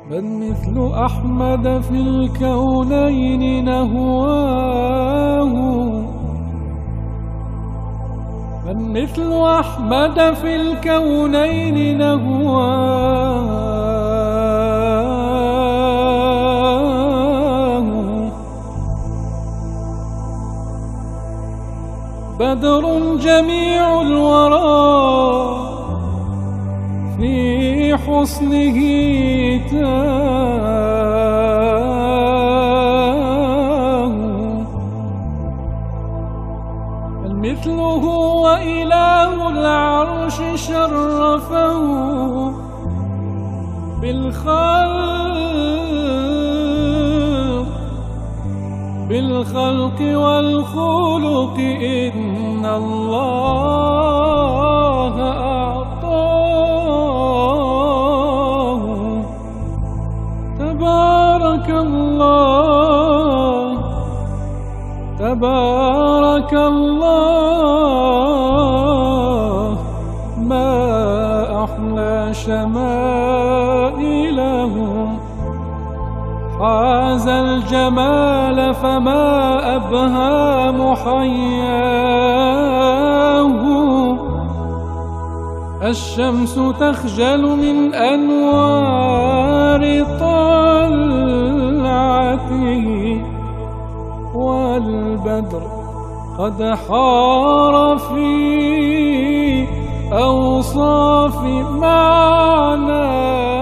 من مثل أحمد في الكونين نهواه، من مثل أحمد في الكونين نهواه، بدر جميع الورى في حسنه تاه، مثله وإله العرش شرفه بالخلق والخلق، إن الله أعطاه. تبارك الله تبارك الله، ما أحلى شمائلهم، حاز الجمال فما أبهى محياه. الشمس تخجل من أنوار طلعته، والبدر قد حار في أوصاف معناه.